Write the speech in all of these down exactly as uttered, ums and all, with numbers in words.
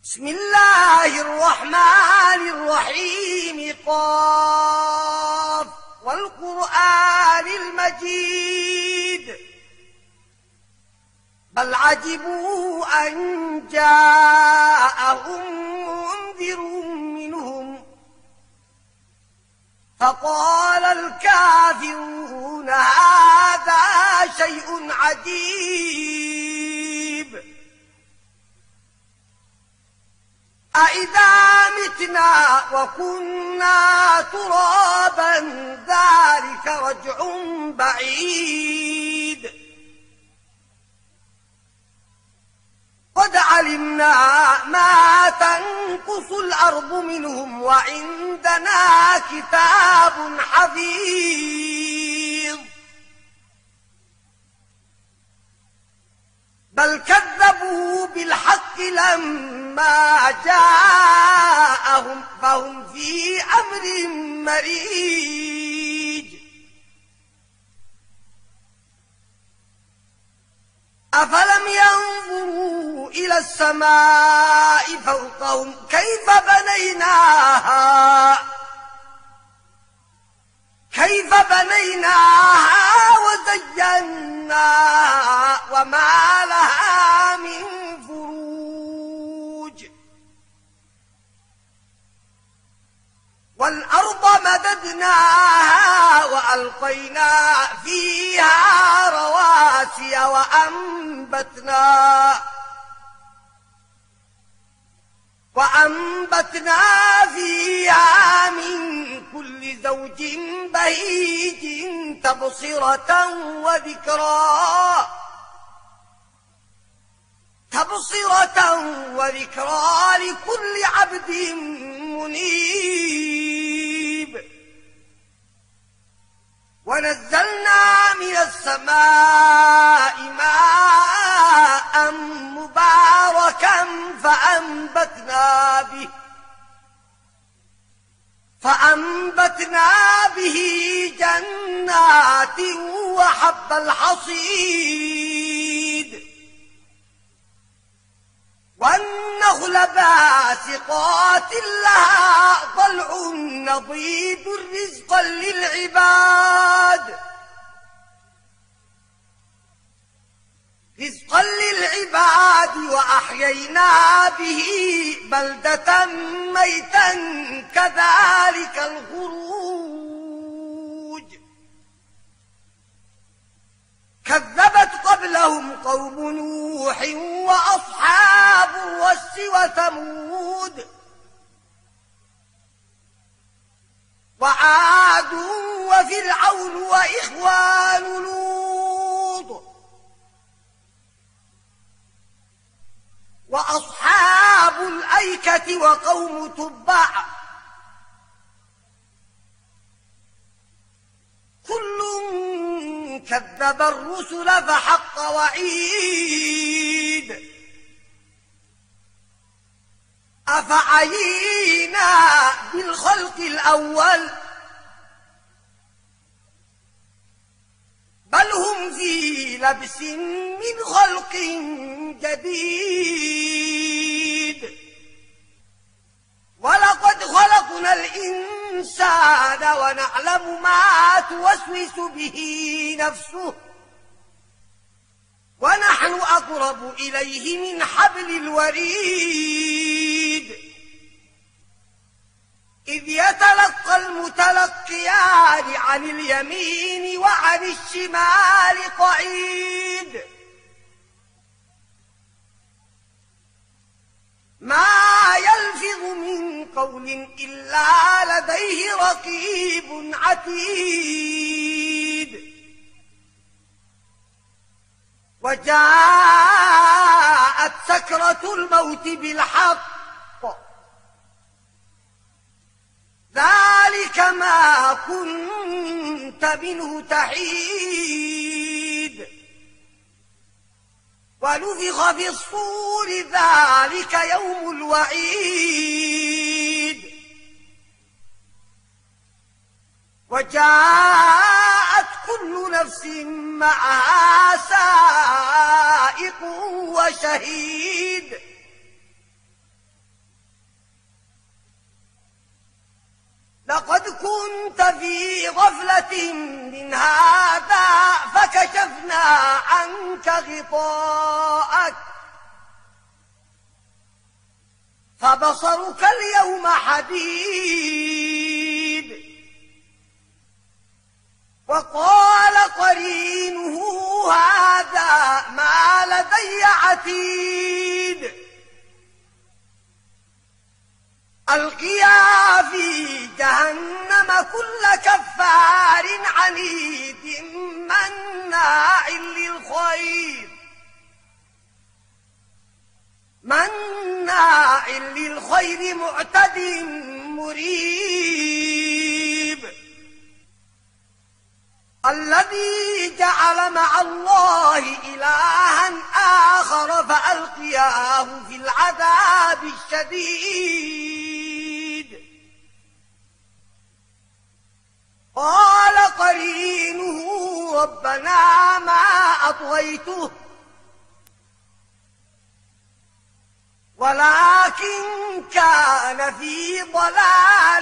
بسم الله الرحمن الرحيم. قاف والقرآن المجيد. بل عجبوا أن جاءهم منذر منهم فقال الكافرون هذا شيء عجيب. أإذا متنا وكنا ترابا ذلك رجع بعيد. قد علمنا ما تنقص الأرض منهم وعندنا كتاب حفيظ. بل كذبوا بالحق لما جاءهم فهم في أمر مريج. أفلم ينظروا إلى السماء فوقهم كيف بنيناها كيف بنيناها وزيناها وما لها من فروج. والأرض مددناها وألقينا فيها رواسي وأنبتنا وأنبتنا فيها من كل زوج بهيج تبصرة وذكرى تبصرة وذكرى لكل عبد منيب. ونزلنا من السماء ماء مباركا فأنبتنا به فأنبتنا به جنات وحب الحصيد والنخل باسقات لها طلع نضيد رزقا للعباد رزقا للعباد وأحيينا به بلدة ميتا كذلك الخروج. كذبت قبلهم قوم نوح وأصحاب الرس وثمود وعاد وفرعون وإخوان لوط وأصحاب الأيكة وقوم تبع كل كذب الرسل فحق وعيد. أفعينا بالخلق الأول بل هم في لبس من خلق جديد. ولقد خلقنا الإنسان ونعلم ما توسوس به نفسه ونحن أقرب إليه من حبل الوريد. إذ يتلقى المتلقيان عن اليمين وعن الشمال قعيد. ما يلفظ من قول إلا لديه رقيب عتيد. وجاءت سكرة الموت بالحق ذلك ما كنت منه تحيد. ونفخ في الصور ذلك يوم الوعيد. وجاءت كل نفس معها سائق وشهيد. كنت في غفلة من هذا فكشفنا عنك غطاءك فبصرك اليوم حديد. وقال قرينه هذا ما لدي عتيد. ألقيا في جهنم كل كفار عنيد مناع للخير مناع للخير معتد مريب. الذي جعل مع الله إلها آخر فألقياه في العذاب الشديد. قال قرينه ربنا ما أطغيته ولكن كان في ضلال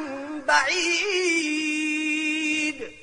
بعيد.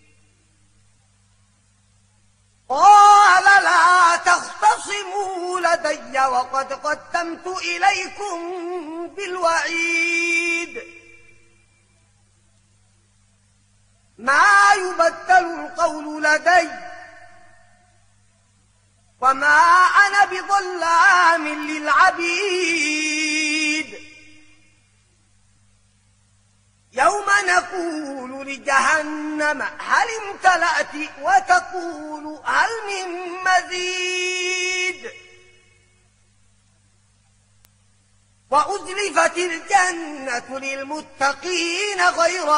قال لا تختصموا لدي وقد قدمت إليكم بالوعيد. ما يبدل القول لدي وما أنا بظلام للعبيد. يوم نقول لجهنم هل امتلأت وتقول هل من مزيد. وأزلفت الجنة للمتقين غير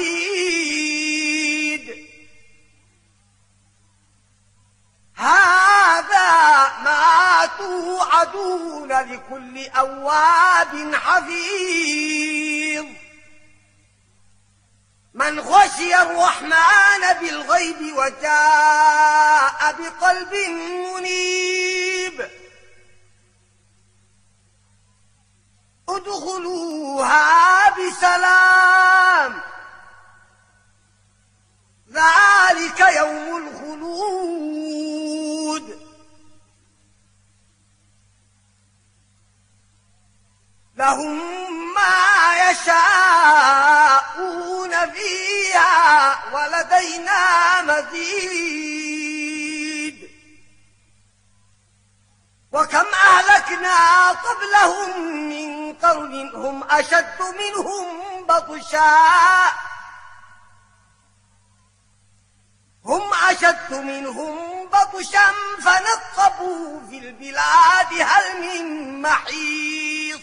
بعيد. هذا ما توعدون لكل أواب حفيظ. من خشي الرحمن بالغيب وجاء بقلب منيب. ادخلوها بسلام ذلك يوم الخلود. لهم ما يشاءون فيها ولدينا مزيد. وكم أهلكنا قبلهم من قرن هم أشد منهم بطشا هم أشد منهم بطشا فنقبوا في البلاد هل من محيص.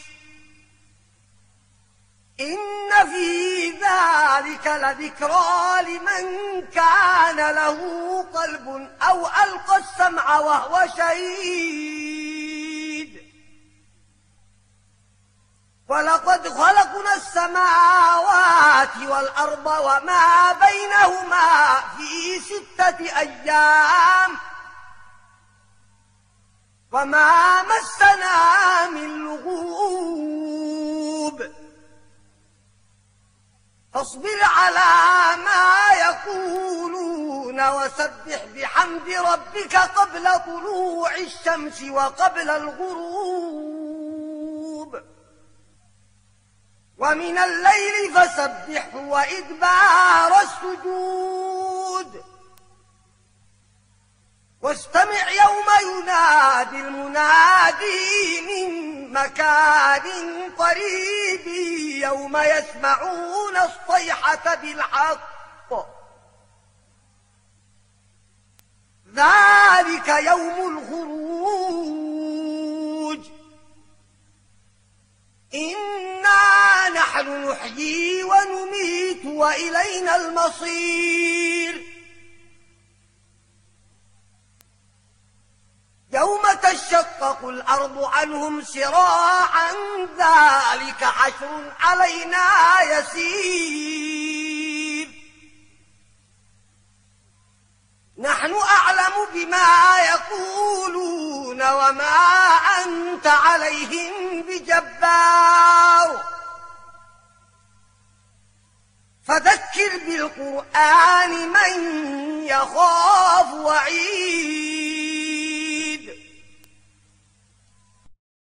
إن في ذلك لذكرى لمن كان له قلب أو ألقى السمع وهو شهيد. ولقد خلقنا السماوات والأرض وما بينهما في ستة أيام وما مسنا من لغوب. فاصبر على ما يقولون وسبح بحمد ربك قبل طلوع الشمس وقبل الغروب ومن الليل فسبحه وإدبار السجود. واستمع يوم ينادي المنادي من مكان قريب يوم يسمعون الصيحة بالحق ذلك يوم الخروج. إنا نحن نحيي ونميت وإلينا المصير. يوم تشقق الأرض عنهم سراعا ذلك حشر علينا يسير. نحن أعلم بما يقولون وما أنت عليهم بجبار. فذكر بالقرآن من يخاف وعيد.